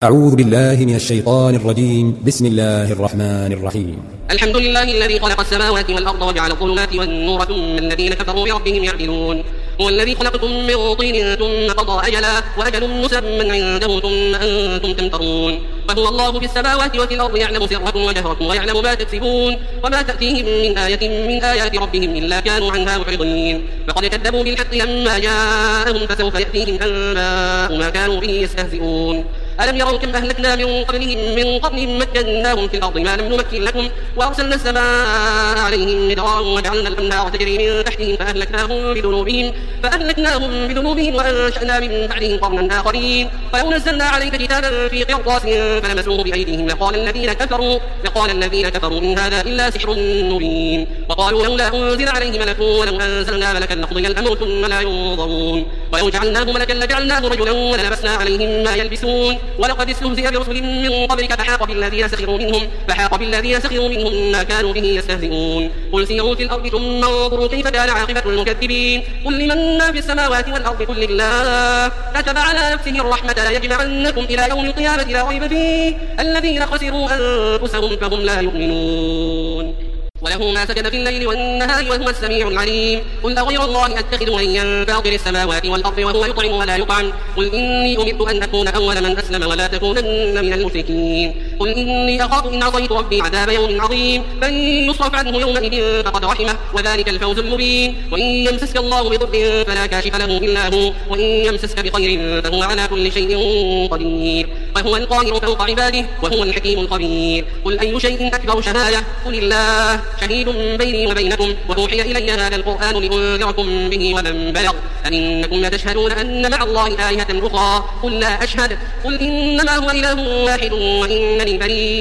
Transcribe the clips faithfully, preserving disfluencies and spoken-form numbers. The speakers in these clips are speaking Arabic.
أعوذ بالله من الشيطان الرجيم. بسم الله الرحمن الرحيم. الحمد لله الذي خلق السماوات والأرض وجعل الظلمات والنور ثم الذين كفروا بربهم يعدلون. هو الذي خلقكم من طين ثم قضى أجلا وأجل مسمى عنده ثم أنتم تمترون. وهو الله في السماوات وفي الأرض يعلم سركم وجهركم ويعلم ما تكسبون وما تأتيهم من آية من آيات ربهم إلا كانوا عنها معرضين. فقد كذبوا بالحق لما جاءهم فسوف يأتيهم أنباء ما كانوا به يستهزئون. ألم يروا كم أهلكنا من قبلهم من قرن مكناهم في الأرض ما لم نمكن لكم وأرسلنا السماء عليهم مدرارا وجعلنا الأنهار تجري من تحتهم فأهلكناهم بذنوبهم فأهلكناهم بذنوبهم وأنشأنا من بعدهم قرنا آخرين. ولو نزلنا عليك كتابا في قرطاس فلمسوه بأيديهم لقال الذين كفروا لقال الذين كفروا إن هذا إلا سحر مبين. وقالوا لولا أنزل عليه ملك ولو أنزلنا ملكا لقضي الأمر ثم لا ينظرون. ولو جعلناه ملكا لجعلناه رجلا وللبسنا عليهم ما يلبسون. ولقد استهزئ برسل من قبلك فحاق بالذين سخروا منهم فحاق بالذين سخروا منهم ما كانوا به يستهزئون. قل سيروا في الأرض ثم انظروا كيف كان عاقبة المكذبين. قل لمن ما في السماوات والأرض قل لله كتب على نفسه الرحمة ليجمعنكم إلى يوم القيامة لا ريب فيه الذين خسروا أنفسهم فهم لا يؤمنون. وله ما سكن في الليل والنهار وهو السميع العليم. قل أغير الله أتخذ وليا فاطر السماوات والأرض وهو يطعم ولا يطعم. قل إني أمرت أن أكون أول من أسلم ولا تكونن من المشركين. قل إني أخاف إن عصيت ربي عذاب يوم عظيم. من يصرف عنه يومئذ فقد رحمه وذلك الفوز المبين. وإن يمسسك الله بضر فلا كاشف له إلا هو وإن يمسسك بخير فهو على كل شيء قدير. وهو القاهر فوق عباده وهو الحكيم الخبير. قل أي شيء أكبر شهادة قل الله شهيد بيني وبينكم وأوحي إلي هذا القرآن لأنذركم به ومن بلغ أئنكم لتشهدون أن مع الله آلهة أخرى قل لا أشهد. قل إنما هو إله واحد وإنني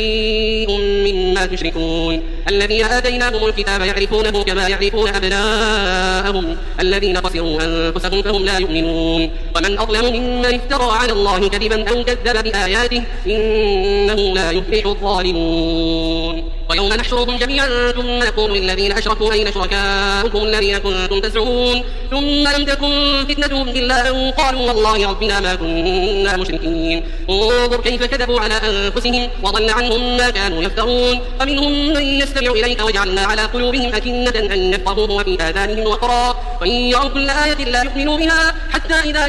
بريء مما تشركون. الذين آتيناهم الكتاب يعرفونه كما يعرفون أبناءهم الذين خسروا أنفسهم فهم لا يؤمنون. ومن أظلم ممن افترى على الله كذبا أو كذب بآياته إنه لا يفلح الظالمون. ويوم نحشرهم جميعا ثم نقول للذين أشركوا أين شركاؤكم الذين كنتم تزعمون ثم لم تكن فتنتهم إلا أن قالوا والله ربنا ما كنا مشركين. انظر كيف كذبوا على أنفسهم وضل عنهم ما كانوا يفترون. ومنهم من يستمع إليك وجعلنا على قلوبهم أكنة أن يفقهوه وفي آذانهم وقرا وإن يروا كل آية لا يؤمنوا بها حتى إذا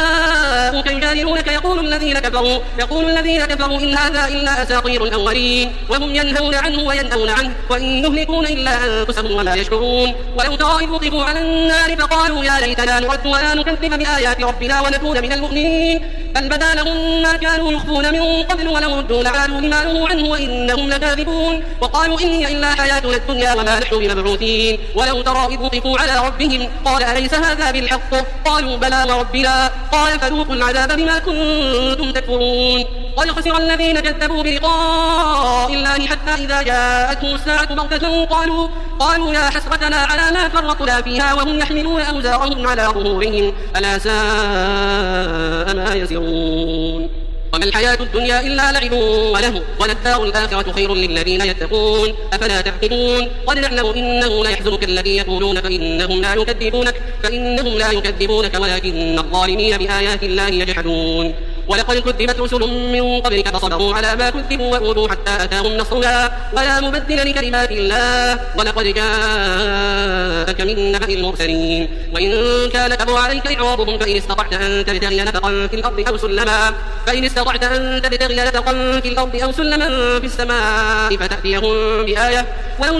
جاءوك يجادلونك يقول الذين كفروا يقول الذين كفروا إن هذا إلا أساطير الأولين وهم ينهون عنه وينأون عنه وإن يهلكون إلا أنفسهم وما يشعرون. ولو ترى إذ وقفوا على النار فقالوا يا ليتنا نرد ولا نكذب بآيات ربنا ونكون من المؤمنين بل بدا لهم ما كانوا يخفون من قبل ولو ردوا لعادوا لما نهوا عنه وإنهم لكاذبون. وقالوا إن هي إلا حياتنا الدنيا وما نحن بمبعوثين. ولو ترى إذ وقفوا على ربهم قال أليس هذا بالحق قالوا بلى وربنا قال فذوقوا العذاب بما كنتم تكفرون. قد خسر الذين كذبوا بلقاء الله حتى إذا جاءتهم الساعة بغتة قالوا قالوا يا حسرتنا على ما فرطنا فيها وهم يحملون أوزارهم على ظهورهم ألا ساء ما يزرون. وما الحياة الدنيا إلا لعب وله وللدار الآخرة خير للذين يتقون أفلا تعقلون. قد نعلم إنه لا يحزنك الذي يقولون فإنهم لا يكذبونك فإنهم لا يكذبونك ولكن الظالمين بآيات الله يجحدون. ولقد كذبت رسل من قبلك فصبروا على ما كذبوا وأوذوا حتى أتاهم نصرنا ولا مبدل لكلمات الله ولقد جاءك من نبأ المرسلين. وإن كان كبر عليك إعراضهم فإن استطعت أن تبتغي نفقا في الأرض أو سلما فإن استطعت أن تبتغي نفقا في الأرض أو سلما في السماء فتأتيهم بآية ولو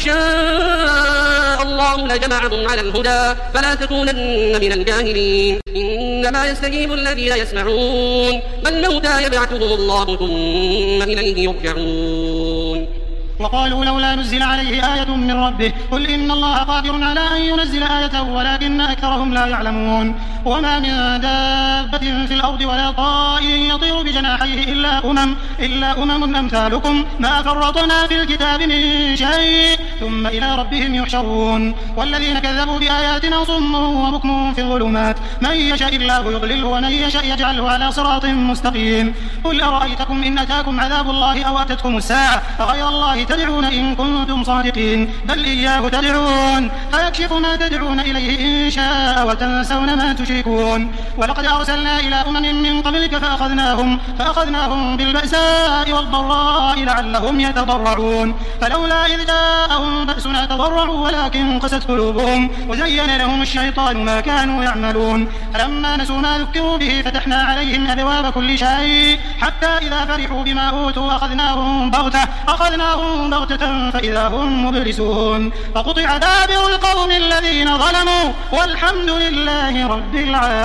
شاء الله لجمعهم على الهدى فلا تكونن من الجاهلين. إنما يستجيب الذين يسمعون والموتى يبعثهم الله ثم إليه يرجعون. وقالوا لولا نزل عليه آية من ربه قل إن الله قادر على أن ينزل آية ولكن أكثرهم لا يعلمون. وما من دابة في الأرض ولا طائر يطير بجناحيه إلا أمم إلا أمم أمثالكم ما فرطنا في الكتاب من شيء ثم إلى ربهم يحشرون والذين كذبوا بآياتنا صم وبكم في الظلمات من يشاء الله يضلله ومن يشاء يجعله على صراط مستقيم قل أرأيتكم إن أتاكم عذاب الله أو أتتكم الساعة أغير الله تدعون إن كنتم صادقين بل إياه تدعون فيكشف ما تدعون إليه إن شاء وتنسون ما تشركون ولقد أرسلنا إلى أمم من قبلك فأخذناهم, فأخذناهم بالبأساء والضراء لعلهم يتضرعون فلولا إذ جاءهم بأسنا تضرعوا ولكن قست قلوبهم وزين لهم الشيطان ما كانوا يعملون فلما نسوا ما ذكروا به فتحنا عليهم أبواب كل شيء حتى إذا فرحوا بما أوتوا أخذناهم بغتة أخذناهم بغتة فإذا هم مبلسون فقطع دابر القوم الذين ظلموا والحمد لله رب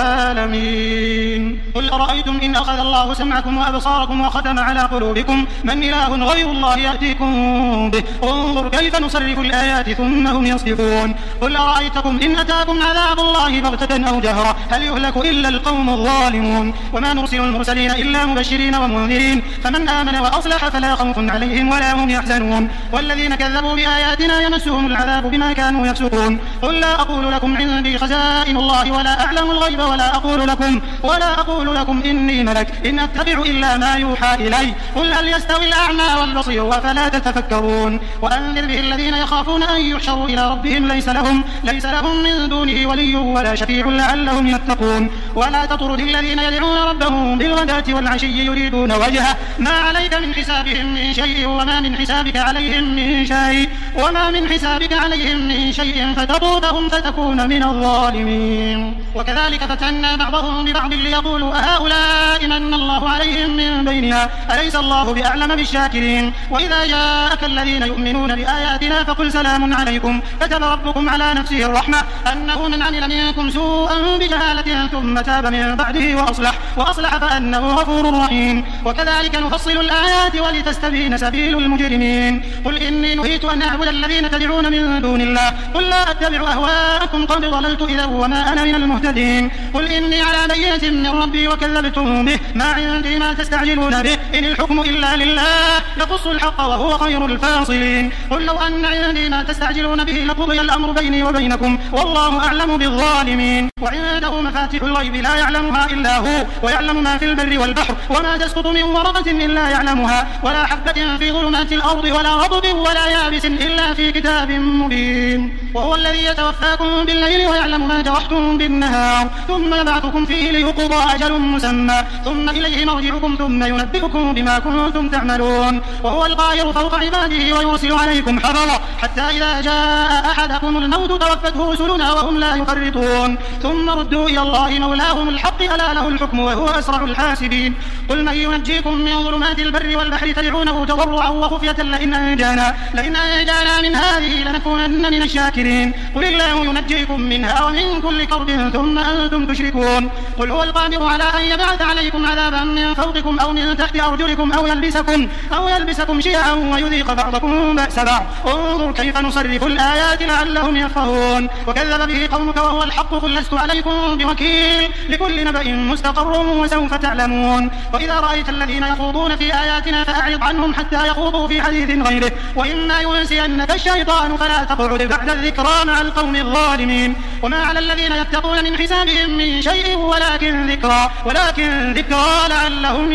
العالمين قل أرأيتم إن أخذ الله سمعكم وأبصاركم وختم على قلوبكم من إله غير الله يأتيكم به انظر كيف نصرف الآيات ثم هم يصدفون قل أرأيتكم إن أتاكم عذاب الله بغتة أو جهرة هل يهلك إلا القوم الظالمون وما نرسل المرسلين إلا مبشرين ومنذرين فمن آمن وأصلح فلا خوف عليهم ولا هم يحزنون والذين كذبوا بآياتنا يمسهم العذاب بما كانوا يفسقون قل لا أقول لكم عندي خزائن الله ولا أعلم الغيب ولا أقول لكم ولا أقول لكم إني ملك إن أتبع إلا ما يوحى إلي قل هل يستوي الأعمى والبصير أفلا تتفكرون وأنذر به الذين يخافون أن يحشروا إلى ربهم ليس لهم ليس لهم من دونه ولي ولا شفيع لعلهم يتقون ولا تطرد الذين يدعون ربهم بالغداة والعشي يريدون وجهه ما عليك من حسابهم من شيء وما من حسابك عليهم من شيء وما من حسابك عليهم من شيء فتطردهم فتكون من الظالمين وكذلك فتنا بعضهم ببعض ليقولوا أهؤلاء من الله عليهم من بيننا أليس الله بأعلم بالشاكرين وإذا جاءك الذين يؤمنون بآياتنا فقل سلام عليكم كتب ربكم على نفسه الرحمة أنه من عمل منكم سوءا بجهالة ثم تاب من بعده وأصلح وأصلح فأنه غفور رحيم وكذلك نفصل الآيات ولتستبين سبيل المجرمين قل إني نهيت أن أعبد الذين تدعون من دون الله قل لا أتبع أهواءكم قد ضللت إذا وما أنا من المهتدين قل إني على بينة من ربي وكذبتم به ما عندي ما تستعجلون به إن الحكم إلا لله يقص الحق وهو خير الفاصلين قل لو أن عندي ما تستعجلون به لقضي الأمر بيني وبينكم والله أعلم بالظالمين وعنده مفاتيح الغيب لا يعلمها إلا هو ويعلم ما في البر والبحر وما تسقط من ورقة إلا يعلمها ولا حبة في ظلمات الأرض ولا رطب ولا يابس إلا في كتاب مبين وهو الذي يتوفاكم بالليل ويعلم ما جرحتم بالنهار ثم يبعثكم فيه ليقضى أجل مسمى ثم إليه مرجعكم ثم ينبئكم بما كنتم تعملون وهو القاهر فوق عباده ويرسل عليكم حفظا حتى إذا جاء أحدكم الموت توفته رسلنا وهم لا يفرطون ثم ردوا إلى الله مولاهم الحق ألا له الحكم وهو أسرع الحاسبين قل من ينجيكم من ظلمات البر والبحر تدعونه تضرعا وخفية لئن أنجانا لئن أنجانا من هذه لنكونن من الشاكرين قل الله ينجيكم منها ومن كل كرب ثم أنتم تشركون قل هو القادر على أن يبعث عليكم عذابا من فوقكم أو من تحت أرجلكم أو يلبسكم أو يلبسكم شيعا ويذيق بعضكم بأس بعض انظر كيف نصرف الآيات لعلهم يفقهون وكذب به قومك وهو الحق قل لست عليكم بوكيل لكل نبأ مستقر وسوف تعلمون وإذا رأيت الذين يخوضون في آياتنا فأعرض عنهم حتى يخوضوا في حديث غيره وإما ينسينك الشيطان فلا تقعد بعد الذكرى مع القوم الظالمين وما على الذين يتقون من حسابهم من شيء ولكن ذكرى ولكن ذكرى لعلهم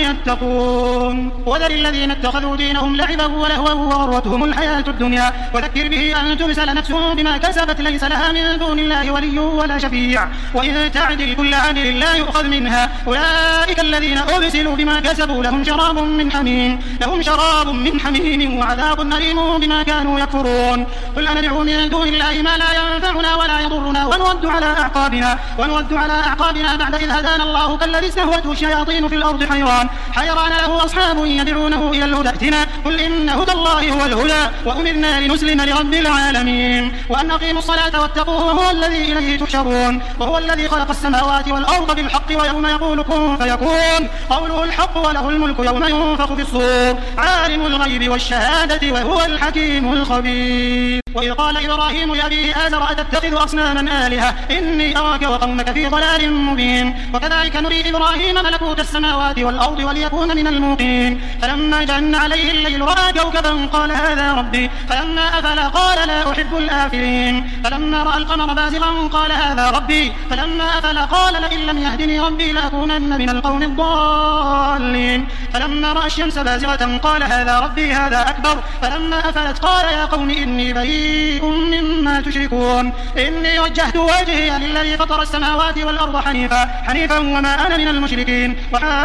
يتقون وذر الذين اتخذوا دينهم لعبا ولهوا وغرتهم الحياة الدنيا وذكر به أن تبسل نفس بما كسبت ليس لها من دون الله ولي ولا شفيع وإن تعدل كل عدل لا يؤخذ منها أولئك الذين أبسلوا بما كسبوا لهم شراب من حميم لهم شراب من حميم وعذاب أليم بما كانوا يكفرون قل أندعو من دون الله ما لا ينفعنا ولا يضرنا ونرد على أعقابنا ونرد على أعقابنا بعد إذ هدانا الله كالذي استهوته الشياطين في الأرض حيران حيران له أصحاب يدعونه إلى الهدى ائتنا قل إن هدى الله هو الهدى وأمرنا لنسلم لرب العالمين وأن أقيموا الصلاة واتقوه وهو الذي إليه تحشرون وهو الذي خلق السماوات والأرض بالحق ويوم يقول كن فيكون قوله الحق وله الملك يوم ينفخ في الصور عالم الغيب والشهادة وهو الحكيم الخبير. وإذ قال إبراهيم لأبيه آزر أتتخذ أصناما آلهة إني أراك وقومك في ضلال مبين وكذلك نري إبراهيم ملكوت السماوات والأرض وليكون من الموقنين فلما جن عليه الليل رأى كوكبا قال هذا ربي فلما أفل قال لا أحب الآفلين فلما رأى القمر بازغا قال هذا ربي فلما أفل قال لئن لم يهدني ربي لأكونن من القوم الضالين فلما رأى الشمس بازغة قال هذا ربي هذا أكبر فلما أفلت قال يا قوم إني بريء مما تشركون إني وجهت وجهي للذي فطر السماوات والأرض حنيفا حنيفا وما أنا من المشركين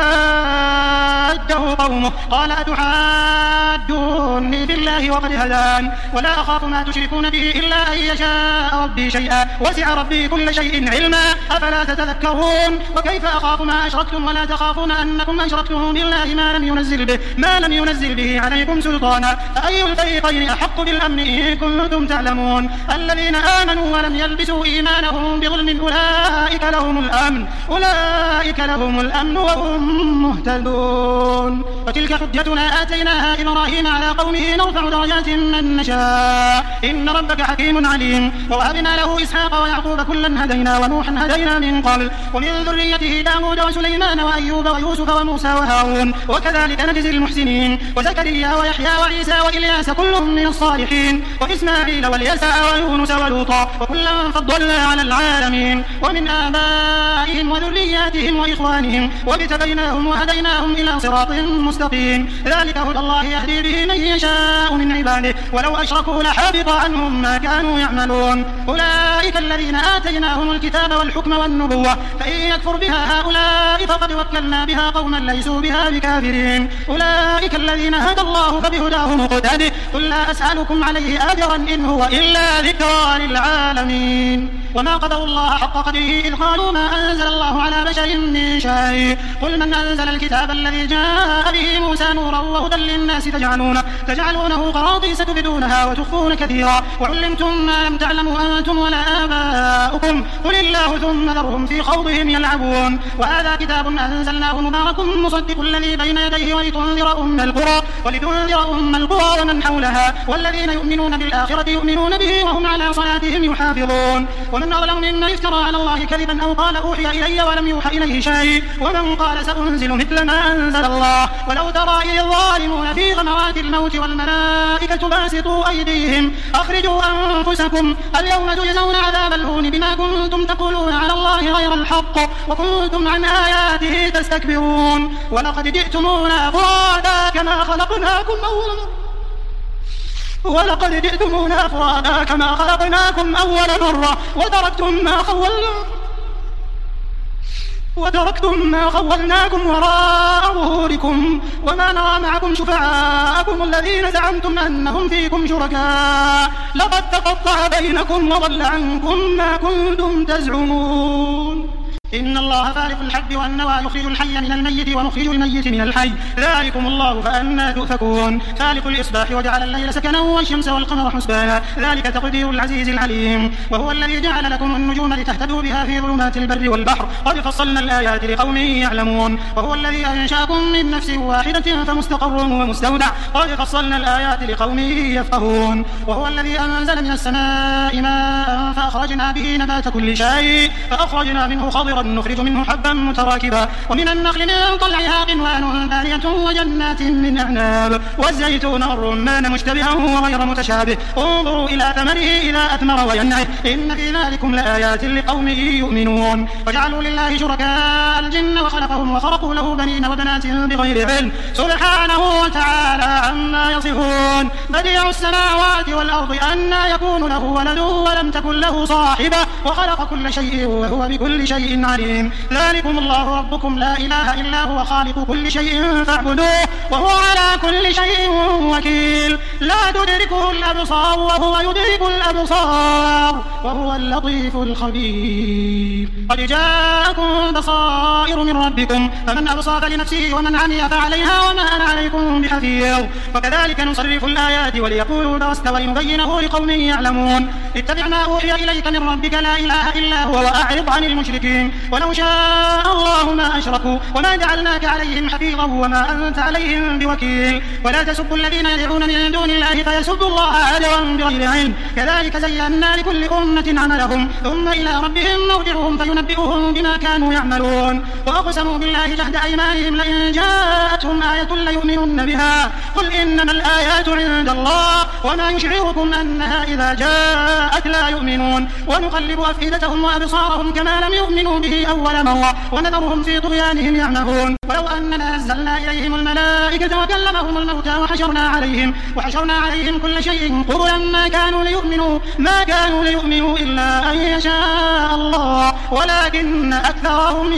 وحاجه قومه قال أتحاجوني في الله وقد هدان ولا أخاف ما تشركون به إلا أن يشاء ربي شيئا وسع ربي كل شيء علما أفلا تتذكرون وكيف أخاف ما أشركتم ولا تخافون أنكم أشركتم بالله ما لم ينزل به ما لم ينزل به عليكم سلطانا فأي الفريقين أحق بالأمن إن كنتم تعلمون الذين آمنوا ولم يلبسوا إيمانهم بظلم أولئك لهم الأمن أولئك لهم الأمن وهم مهتدون وتلك حجتنا آتيناها إبراهيم على قومه نرفع درجات من نشاء إن ربك حكيم عليم ووهبنا له إسحاق ويعقوب كلا هدينا ونوحا هدينا من قبل ومن ذريته داود وسليمان وأيوب ويوسف وموسى وهارون وكذلك نجزي المحسنين وزكريا ويحيى وعيسى وإلياس كل من الصالحين وإسماعيل واليسع ويونس ولوطا وكلا فضلنا على العالمين ومن آبائهم وذرياتهم وإخوانهم واجتبيناهم وهديناهم إلى صراط مستقيم ذلك هدى الله يهدي به من يشاء من عباده ولو أشركوا لحبط عنهم ما كانوا يعملون أولئك الذين آتيناهم الكتاب والحكم والنبوة فإن يكفر بها هؤلاء فقد وكلنا بها قوما ليسوا بها بكافرين أولئك الذين هدى الله فبهداه مقتدي قل لا أسألكم عليه أجرا إن هو إلا ذكرى للعالمين وما قدروا الله حق قدره إذ قالوا ما أنزل الله على بشر من شيء قل من أنزل الكتاب الذي جاء به موسى نورا وهدى للناس تجعلونه, تجعلونه قراطيس تبدونها وتخفون كثيرا وعلمتم ما لم تعلموا أنتم ولا آباؤكم قل الله ثم ذرهم في خوضهم يلعبون وهذا كتاب أنزلناه مبارك مصدق الذي بين يديه ولتنذر أم القرى ولتنذر أم القرى ومن حولها والذين يؤمنون بالآخرة يؤمنون به وهم على صلاتهم يحافظون ومن أظلم ممن افترى على الله كذبا أو قال أوحي إلي ولم يوحى إليه شيء ومن قال سأنزل مثل ما أنزل الله ولو ترى إذ الظالمون في غمرات الموت والملائكة باسطوا أيديهم أخرجوا أنفسكم اليوم تجزون عذاب الهون بما كنتم تقولون على الله غير الحق وكنتم عن آياته تستكبرون ولقد جئتمونا فرادا كما خلقناكم أول مرة ولقد جئتمونا فرادا كما خلقناكم أول مرة وتركتم ما خولناكم وتركتم ما خولناكم وراء ظهوركم وما نرى معكم شفعاءكم الذين زعمتم أنهم فيكم شركاء لقد تقطع بينكم وضل عنكم ما كنتم تزعمون إن الله فالق الحب والنوى يخرج الحي من الميت ومخرج الميت من الحي ذلكم الله فأنى تؤفكون فالق الإصباح وجعل الليل سكنا والشمس والقمر حسبانا ذلك تقدير العزيز العليم وهو الذي جعل لكم النجوم لتهتدوا بها في ظلمات البر والبحر قد فصلنا الآيات لقوم يعلمون وهو الذي أنشأكم من نفس واحدة فمستقر ومستودع قد فصلنا الآيات لقوم يفقهون وهو الذي أنزل من السماء ماء فأخرجنا به نبات كل شيء فأخرجنا منه خضرا نخرج منه حبا متراكبا ومن النخل من طلعها قنوان دانية وجنات من أعناب والزيتون والرمان مشتبها وغير متشابه انظروا إلى ثمره إذا أثمر وينعه إن في ذلكم لآيات لقوم يؤمنون وجعلوا لله شركاء الجن وخلقهم وخرقوا له بنين وبنات بغير علم سبحانه وتعالى عما يصفون بديع السماوات والأرض أنى يكون له ولد ولم تكن له صاحبة وخلق كل شيء وهو بكل شيء عليم ذلكم الله ربكم لا إله إلا هو خالق كل شيء فاعبدوه وهو على كل شيء وكيل لا تدركه الأبصار وهو يدرك الأبصار وهو اللطيف الخبير قد جاءكم بصائر من ربكم فمن أبصر فلنفسه ومن عمي فعليها وما أنا عليكم بحفيظ وكذلك نصرف الآيات وليقولوا درست ولنبينه لقوم يعلمون اتبع ما أوحي إليك من ربك لا إله إلا هو وأعرض عن المشركين ولو شاء الله ما أشركوا وما جعلناك عليهم حفيظا وما أنت عليهم بوكيل ولا تسبوا الذين الذين يدعون من دون الله فيسبوا الله عدوا بغير علم كذلك زينا لكل أمة عملهم ثم إلى ربهم مرجعهم فينبئهم بما كانوا يعملون وأقسموا بالله جهد أيمانهم لئن جاءتهم آية ليؤمنن بها قل إنما الآيات عند الله وما يشعركم أنها إذا جاءت لا يؤمنون ونقلب أفئدتهم وأبصارهم كما لم يؤمنوا به أول مرة ونذرهم في طغيانهم يعمهون ولو أننا نزلنا إليهم الملائكة وكلمهم الموتى وحشرنا عليهم وحشرنا عليهم كل شيء قبلا ما كانوا ليؤمنوا ما كانوا ليؤمنوا إلا أن يشاء الله ولكن أكثرهم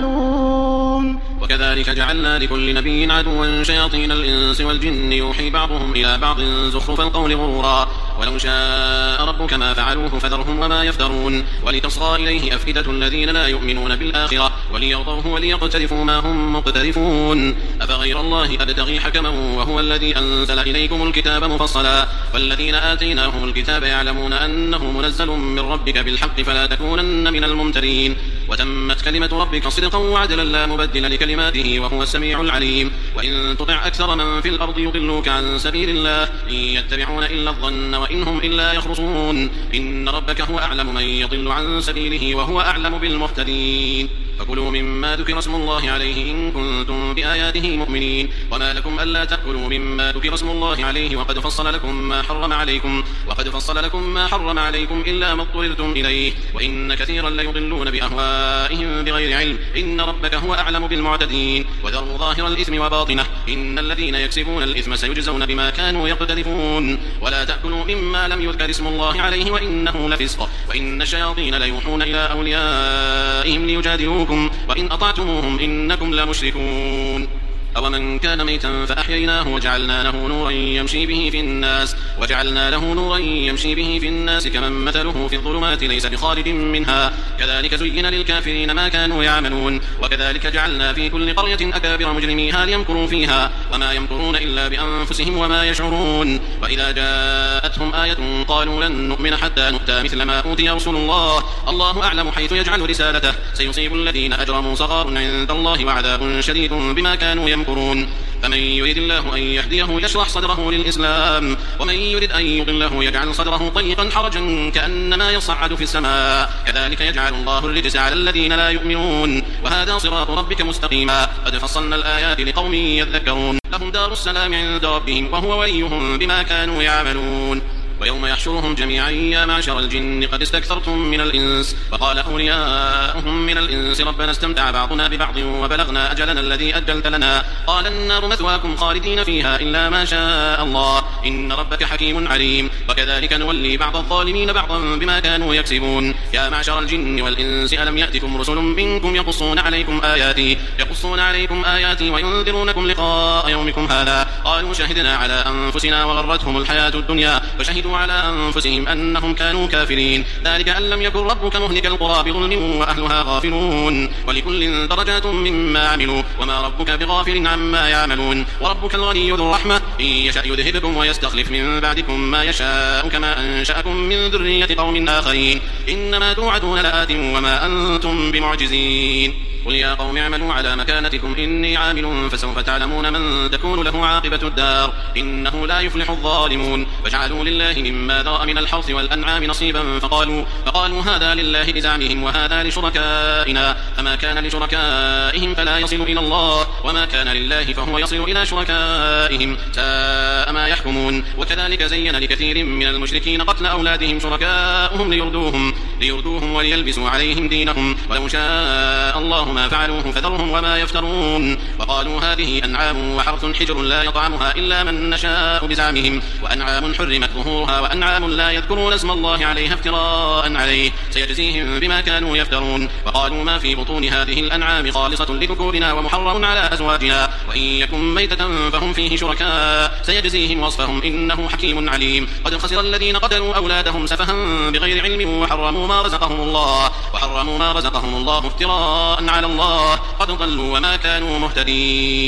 يجهلون. وكذلك جعلنا لكل نبي عدوا شياطين الإنس والجن يوحي بعضهم إلى بعض زخرف القول غرورا ولو شاء ربك ما فعلوه فذرهم وما يفترون ولتصغى إليه أفئدة الذين لا يؤمنون بالآخرة وليرضوه وليقترفوا ما هم مقترفون أفغير الله أبتغي حكما وهو الذي أنزل إليكم الكتاب مفصلا والذين آتيناهم الكتاب يعلمون أنه منزل من ربك بالحق فلا تكونن من الممترين وتمت كلمة ربك صدقا وعدلا لا مبدل لكلماته وهو السميع العليم وإن تطع أكثر من في الأرض يضلوك عن سبيل الله إن يتبعون إلا الظن وإن هم إلا يخرصون إن ربك هو أعلم من يضل عن سبيله وهو أعلم بالمهتدين فكلوا مما ذكر اسم الله عليه إن كنتم بآياته مؤمنين وما لكم ألا تأكلوا مما ذكر اسم الله عليه وقد فصل لكم ما حرم عليكم وقد فصل لكم ما حرم عليكم إلا ما اضطررتم إليه وإن كثيرا ليضلون بأهوائهم بغير علم إن ربك هو أعلم بالمعتدين وذروا ظاهر الإثم وباطنه إن الذين يكسبون الإثم سيجزون بما كانوا يقترفون ولا تأكلوا مما لم يذكر اسم الله عليه وإنه لفسق وإن الشياطين ليوحون إلى أوليائهم ليجادلوكم وإن أطعتموهم إنكم لمشركون أومن كان ميتا فأحييناه وجعلنا له نورا يمشي به في الناس وجعلنا له نورا يمشي به في الناس كمن مثله في الظلمات ليس بخارج منها كذلك زين للكافرين ما كانوا يعملون وكذلك جعلنا في كل قرية أكابر مجرميها ليمكروا فيها وما يمكرون إلا بأنفسهم وما يشعرون وإذا جاءتهم آية قالوا لن نؤمن حتى نؤتى مثل ما أوتي رسول الله الله أعلم حيث يجعل رسالته سيصيب الذين أجرموا صغار عند الله وعذاب شديد بما كانوا يمكرون فمن يريد الله أن يهديه يشرح صدره للإسلام ومن يريد أن يضله يجعل صدره ضيقا حرجا كأنما يصعد في السماء كذلك يجعل الله الرجس على الذين لا يؤمنون وهذا صراط ربك مستقيما قد فصلنا الآيات لقوم يذكرون لهم دار السلام عند ربهم وهو وليهم بما كانوا يعملون ويوم يحشرهم جميعا يا معشر الجن قد استكثرتم من الإنس وقال أولياؤهم من الإنس ربنا استمتع بعضنا ببعض وبلغنا أجلنا الذي أجلت لنا قال النار مثواكم خالدين فيها إلا ما شاء الله إن ربك حكيم عليم وكذلك نولي بعض الظالمين بعضا بما كانوا يكسبون يا معشر الجن والإنس ألم يأتكم رسل منكم يقصون عليكم آياتي يقصون عليكم آياتي وينذرونكم لقاء يومكم هذا قالوا شهدنا على أنفسنا وغرتهم الحياة الدنيا وشهدوا على أنفسهم أنهم كانوا كافرين ذلك أن لم يكن ربك مهلك القرى بظلم وأهلها غافلون ولكل درجات مما عملوا وما ربك بغافل عما يعملون وربك الغني ذو الرحمة إن يشأ يذهبكم ويستخلف من بعدكم ما يشاء كما أنشأكم من ذرية قوم آخرين إنما توعدون لآت وما أنتم بمعجزين قل يا قوم اعملوا على مكانتكم إني عامل فسوف تعلمون من تكون له عاقبة الدار إنه لا يفلح الظالمون وجعلوا لله مما ذرأ من الحرث والأنعام نصيبا فقالوا, فقالوا هذا لله بزعمهم وهذا لشركائنا فما كان لشركائهم فلا يصل إلى الله وما كان لله فهو يصل إلى شركائهم ساء ما يحكمون وكذلك زين لكثير من المشركين قتل أولادهم شركاؤهم ليردوهم, ليردوهم وليلبسوا عليهم دينهم ولو شاء الله ما فعلوه فذرهم وما يفترون وقالوا هذه أنعام وحرث حجر لا يطعمها إلا من نشاء بزعمهم وأنعام حرمت ظهورها وأنعام لا يذكرون اسم الله عليها افتراء عليه سيجزيهم بما كانوا يفترون وقالوا ما في بطون هذه الأنعام خالصة لذكورنا ومحرم على أزواجنا وإن يكن ميتة فهم فيه شركاء سيجزيهم وصفهم إنه حكيم عليم قد خسر الذين قتلوا أولادهم سفها بغير علم وحرموا ما رزقهم الله وحرموا ما رزقهم الله افتراء على الله قد ضلوا وما كانوا مهتدين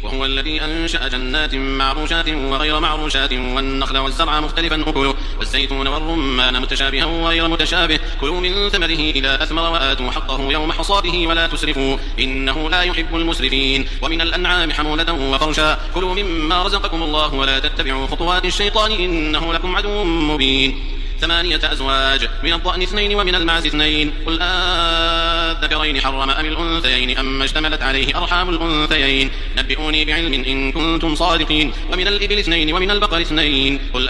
وهو الذي أنشأ جنات معروشات وغير معروشات والنخل والزرع مختلفا أكله والزيتون والرمان متشابها وغير متشابه كلوا من ثمره إذا أثمر وآتوا حقه يوم حصاده ولا تسرفوا إنه لا يحب المسرفين ومن الأنعام حمولة وفرشا كلوا مما رزقكم الله ولا تتبعوا خطوات الشيطان إنه لكم عدو مبين ثمانية أزواج من الضأن اثنين ومن المعز اثنين قل آذكرين حرم أم الأنثيين أم اشتملت عليه أرحام الأنثيين نبئوني بعلم إن كنتم صادقين ومن الإبل اثنين ومن البقر اثنين قل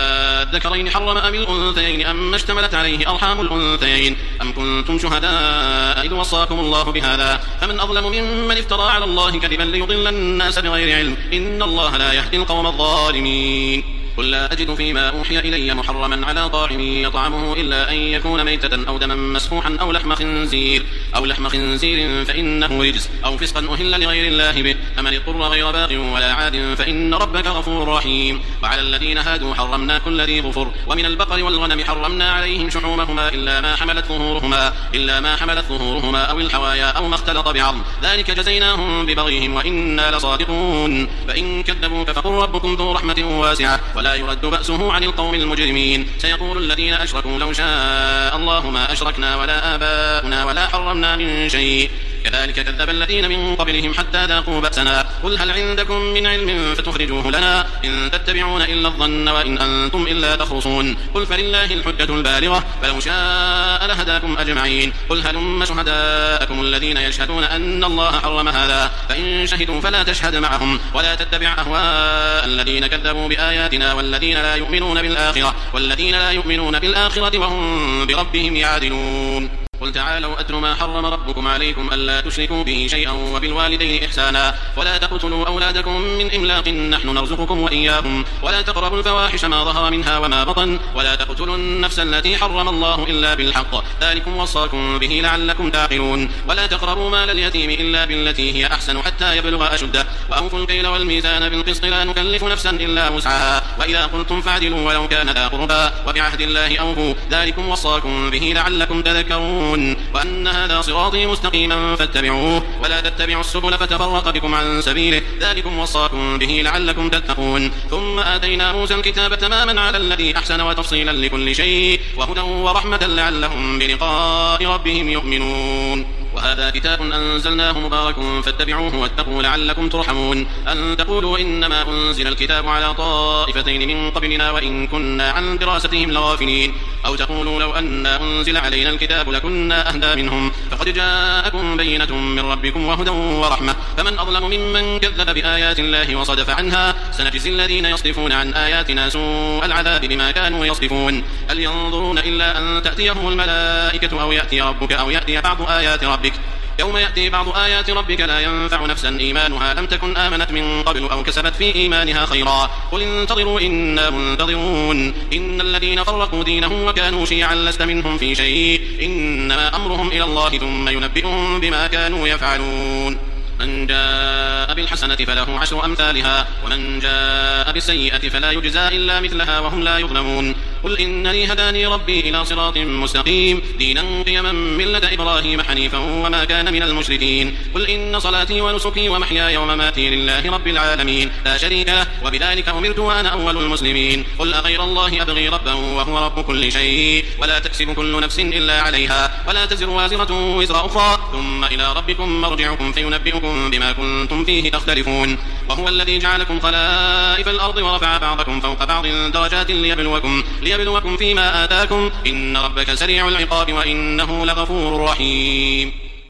آذكرين حرم أم الأنثيين أم اشتملت عليه أرحام الأنثيين أم كنتم شهداء إذ وصاكم الله بهذا فمن أظلم ممن افترى على الله كذبا ليضل الناس بغير علم إن الله لا يهدي القوم الظالمين قل لا أجد فيما أوحي إلي محرما على طاعم يطعمه إلا أن يكون ميتة أو دما مسفوحا أو لحم خنزير أو لحم خنزير فإنه رجس أو فسقا أهل لغير الله به فمن اضطر غير باغ ولا عاد فإن ربك غفور رحيم وعلى الذين هادوا حرمنا كل ذي ظفر ومن البقر والغنم حرمنا عليهم شحومهما إلا ما حملت ظهورهما إلا ما حملت ظهورهما أو الحوايا أو ما اختلط بعظم ذلك جزيناهم ببغيهم وإنا لصادقون فإن كذبوك فقل ربكم ذو رحمة واسعة ولا يرد بأسه عن القوم المجرمين سيقول الذين أشركوا لو شاء الله ما أشركنا ولا آباؤنا ولا حرمنا من شيء كذلك كذب الذين من قبلهم حتى ذاقوا بأسنا قل هل عندكم من علم فتخرجوه لنا إن تتبعون إلا الظن وإن أنتم إلا تخرصون قل فلله الحجة البالغة فلو شاء لهداكم أجمعين قل هلم شهداءكم الذين يشهدون أن الله حرم هذا فإن شهدوا فلا تشهد معهم ولا تتبع أهواء الذين كذبوا بآياتنا والذين لا يؤمنون بالآخرة والذين لا يؤمنون بالآخرة وهم بربهم يعدلون قل تعالوا أتل ما حرم ربكم عليكم ألا تشركوا به شيئا وبالوالدين إحسانا ولا تقتلوا أولادكم من إملاق نحن نرزقكم وإياهم ولا تقربوا الفواحش ما ظهر منها وما بطن ولا تقتلوا النفس التي حرم الله إلا بالحق ذلكم وصاكم به لعلكم تعقلون ولا تقربوا مال اليتيم إلا بالتي هي أحسن حتى يبلغ أشده وأوفوا الكيل والميزان بالقسط لا نكلف نفسا إلا وسعها وإذا قلتم فاعدلوا ولو كان ذا قربى وبعهد الله أوفوا ذلكم وصاكم به لعلكم تذكرون وأن هذا صراطي مستقيما فاتبعوه ولا تتبعوا السبل فتفرق بكم عن سبيله ذلكم وصاكم به لعلكم تتقون ثم آتينا موسى الكتاب تماما على الذي أحسن وتفصيلا لكل شيء وهدى ورحمة لعلهم بلقاء ربهم يؤمنون وهذا كتاب أنزلناه مبارك فاتبعوه واتقوا لعلكم ترحمون أن تقولوا إنما أنزل الكتاب على طائفتين من قبلنا وإن كنا عن دراستهم لغافلين أو تقولوا لو أن أنزل علينا الكتاب لكنا أهدى منهم فقد جاءكم بينة من ربكم وهدى ورحمة فمن أظلم ممن كذب بآيات الله وصدف عنها سنجزي الذين يصدفون عن آياتنا سوء العذاب بما كانوا يصدفون هل ينظرون إلا أن تأتيهم الملائكة أو يأتي ربك أو يأتي بعض آيات ربك يوم يأتي بعض آيات ربك لا ينفع نفسا إيمانها لم تكن آمنت من قبل أو كسبت في إيمانها خيرا قل انتظروا إنا منتظرون إن الذين فرقوا دينهم وكانوا شيعا لست منهم في شيء إنما أمرهم إلى الله ثم ينبئهم بما كانوا يفعلون من جاء بالحسنة فله عشر أمثالها ومن جاء بالسيئة فلا يجزى إلا مثلها وهم لا يظلمون قل إنني هداني ربي إلى صراط مستقيم دينا قيما ملة إبراهيم حنيفا وما كان من المشركين قل إن صلاتي ونسكي ومحياي ومماتي لله رب العالمين لا شريك له وبذلك أمرت وأنا أول المسلمين قل أغير الله أبغي ربا وهو رب كل شيء ولا تكسب كل نفس إلا عليها ولا تزر وازرة وزر أخرى ثم إلى ربكم مرجعكم فينبئكم بما كنتم فيه تختلفون وهو الذي جعلكم خلائف الأرض ورفع بعضكم فوق بعض درجات ليبلوكم, ليبلوكم فيما آتاكم إن ربك سريع العقاب وإنه لغفور رحيم